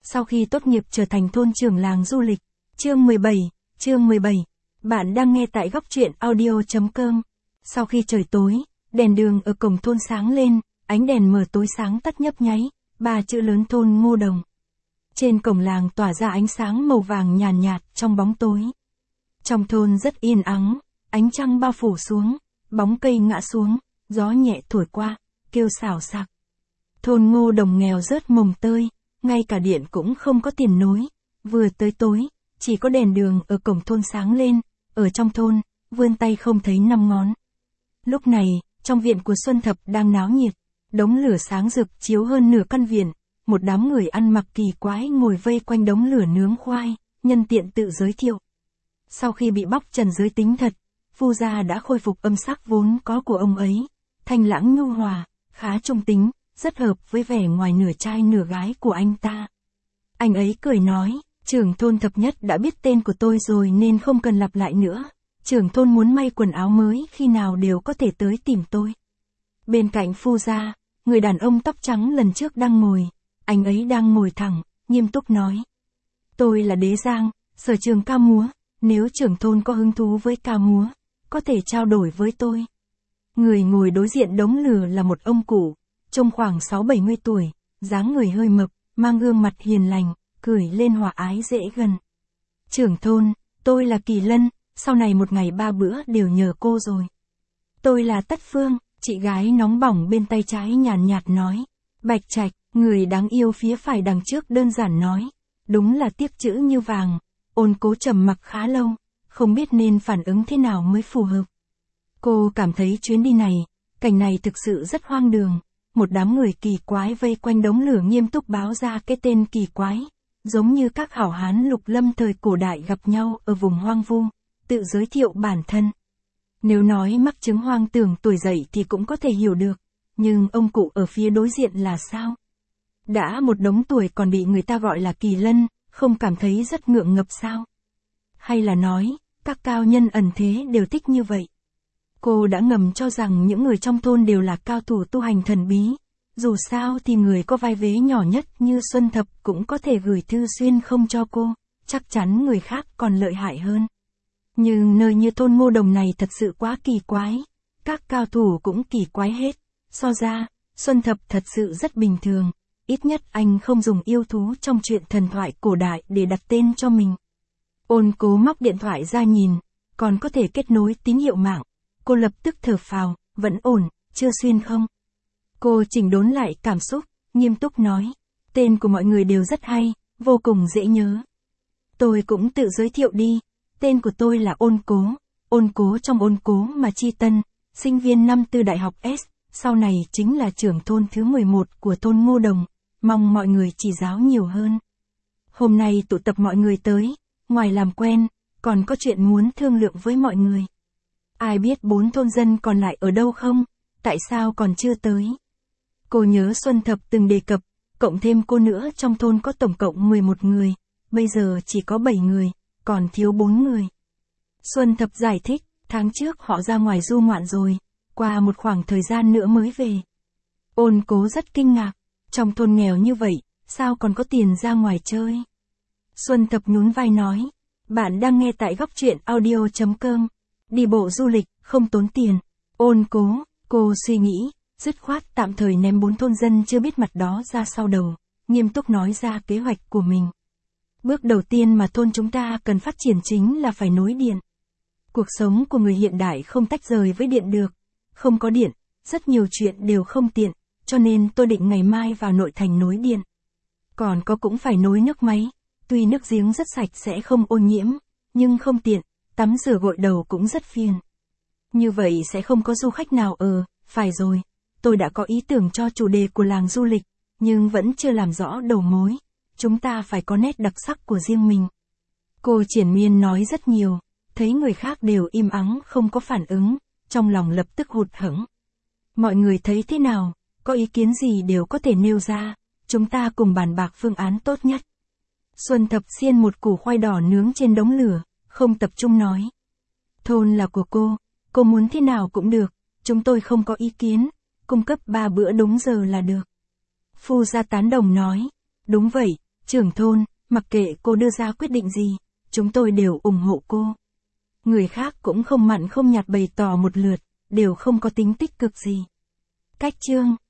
sau khi tốt nghiệp trở thành thôn trưởng làng du lịch. Chương 17. Bạn đang nghe tại góc truyện audio.com. Sau khi trời tối, đèn đường ở cổng thôn sáng lên, ánh đèn mờ tối sáng tắt nhấp nháy, 3 chữ lớn thôn Ngô Đồng. Trên cổng làng tỏa ra ánh sáng màu vàng nhàn nhạt trong bóng tối. Trong thôn rất yên ắng, ánh trăng bao phủ xuống, bóng cây ngã xuống, gió nhẹ thổi qua, kêu xào xạc. Thôn Ngô Đồng nghèo rớt mồng tơi, ngay cả điện cũng không có tiền nối. Vừa tới tối, chỉ có đèn đường ở cổng thôn sáng lên, ở trong thôn, vươn tay không thấy 5 ngón. Lúc này, trong viện của Xuân Thập đang náo nhiệt, đống lửa sáng rực chiếu hơn nửa căn viện, một đám người ăn mặc kỳ quái ngồi vây quanh đống lửa nướng khoai, nhân tiện tự giới thiệu. Sau khi bị bóc trần giới tính thật, Phu gia đã khôi phục âm sắc vốn có của ông ấy, thanh lãng nhu hòa, khá trung tính, rất hợp với vẻ ngoài nửa trai nửa gái của anh ta. Anh ấy cười nói, trưởng thôn Thập Nhất đã biết tên của tôi rồi nên không cần lặp lại nữa. Trưởng thôn muốn may quần áo mới khi nào đều có thể tới tìm tôi. Bên cạnh Phu gia, người đàn ông tóc trắng lần trước đang ngồi, anh ấy đang ngồi thẳng, nghiêm túc nói. Tôi là Đế Giang, sở trường ca múa, nếu trưởng thôn có hứng thú với ca múa, có thể trao đổi với tôi. Người ngồi đối diện đống lửa là một ông cụ, trông khoảng 60-70 tuổi, dáng người hơi mập, mang gương mặt hiền lành, cười lên hòa ái dễ gần. Trưởng thôn, tôi là Kỳ Lân, sau này một ngày 3 bữa đều nhờ cô rồi. Tôi là Tất Phương, chị gái nóng bỏng bên tay trái nhàn nhạt nói. Bạch Trạch, người đáng yêu phía phải đằng trước đơn giản nói. Đúng là tiếc chữ như vàng. Ôn Cố trầm mặc khá lâu, không biết nên phản ứng thế nào mới phù hợp. Cô cảm thấy chuyến đi này, cảnh này thực sự rất hoang đường. Một đám người kỳ quái vây quanh đống lửa nghiêm túc báo ra cái tên kỳ quái, giống như các hảo hán lục lâm thời cổ đại gặp nhau ở vùng hoang vu, tự giới thiệu bản thân. Nếu nói mắc chứng hoang tưởng tuổi dậy thì cũng có thể hiểu được, nhưng ông cụ ở phía đối diện là sao? Đã một đống tuổi còn bị người ta gọi là Kỳ Lân, không cảm thấy rất ngượng ngập sao? Hay là nói, các cao nhân ẩn thế đều thích như vậy? Cô đã ngầm cho rằng những người trong thôn đều là cao thủ tu hành thần bí. Dù sao thì người có vai vế nhỏ nhất như Xuân Thập cũng có thể gửi thư xuyên không cho cô, chắc chắn người khác còn lợi hại hơn. Nhưng nơi như thôn Ngô Đồng này thật sự quá kỳ quái, các cao thủ cũng kỳ quái hết. So ra, Xuân Thập thật sự rất bình thường, ít nhất anh không dùng yêu thú trong truyện thần thoại cổ đại để đặt tên cho mình. Ôn Cố móc điện thoại ra nhìn, còn có thể kết nối tín hiệu mạng. Cô lập tức thở phào, vẫn ổn, chưa xuyên không? Cô chỉnh đốn lại cảm xúc, nghiêm túc nói. Tên của mọi người đều rất hay, vô cùng dễ nhớ. Tôi cũng tự giới thiệu đi, tên của tôi là Ôn Cố trong Ôn Cố mà Chi Tân, sinh viên năm tư đại học S, sau này chính là trưởng thôn thứ 11 của thôn Ngô Đồng, mong mọi người chỉ giáo nhiều hơn. Hôm nay tụ tập mọi người tới, ngoài làm quen, còn có chuyện muốn thương lượng với mọi người. Ai biết 4 thôn dân còn lại ở đâu không? Tại sao còn chưa tới? Cô nhớ Xuân Thập từng đề cập, cộng thêm cô nữa trong thôn có tổng cộng 11 người, bây giờ chỉ có 7 người, còn thiếu 4 người. Xuân Thập giải thích, tháng trước họ ra ngoài du ngoạn rồi, qua một khoảng thời gian nữa mới về. Ôn Cố rất kinh ngạc, trong thôn nghèo như vậy, sao còn có tiền ra ngoài chơi? Xuân Thập nhún vai nói, bạn đang nghe tại góc truyện audio.com. Đi bộ du lịch, không tốn tiền. Ôn Cố, cô suy nghĩ, dứt khoát tạm thời ném 4 thôn dân chưa biết mặt đó ra sau đầu, nghiêm túc nói ra kế hoạch của mình. Bước đầu tiên mà thôn chúng ta cần phát triển chính là phải nối điện. Cuộc sống của người hiện đại không tách rời với điện được. Không có điện, rất nhiều chuyện đều không tiện, cho nên tôi định ngày mai vào nội thành nối điện. Còn có cũng phải nối nước máy, tuy nước giếng rất sạch sẽ không ô nhiễm, nhưng không tiện. Tắm rửa gội đầu cũng rất phiền. Như vậy sẽ không có du khách nào phải rồi. Tôi đã có ý tưởng cho chủ đề của làng du lịch, nhưng vẫn chưa làm rõ đầu mối. Chúng ta phải có nét đặc sắc của riêng mình. Cô triển miên nói rất nhiều, thấy người khác đều im ắng không có phản ứng, trong lòng lập tức hụt hẫng. Mọi người thấy thế nào, có ý kiến gì đều có thể nêu ra, chúng ta cùng bàn bạc phương án tốt nhất. Xuân Thập xiên một củ khoai đỏ nướng trên đống lửa. Không tập trung nói. Thôn là của cô muốn thế nào cũng được, chúng tôi không có ý kiến, cung cấp 3 bữa đúng giờ là được. Phu gia tán đồng nói, đúng vậy, Trưởng thôn, mặc kệ cô đưa ra quyết định gì, chúng tôi đều ủng hộ cô. Người khác cũng không mặn không nhạt bày tỏ một lượt, đều không có tính tích cực gì. Cách chương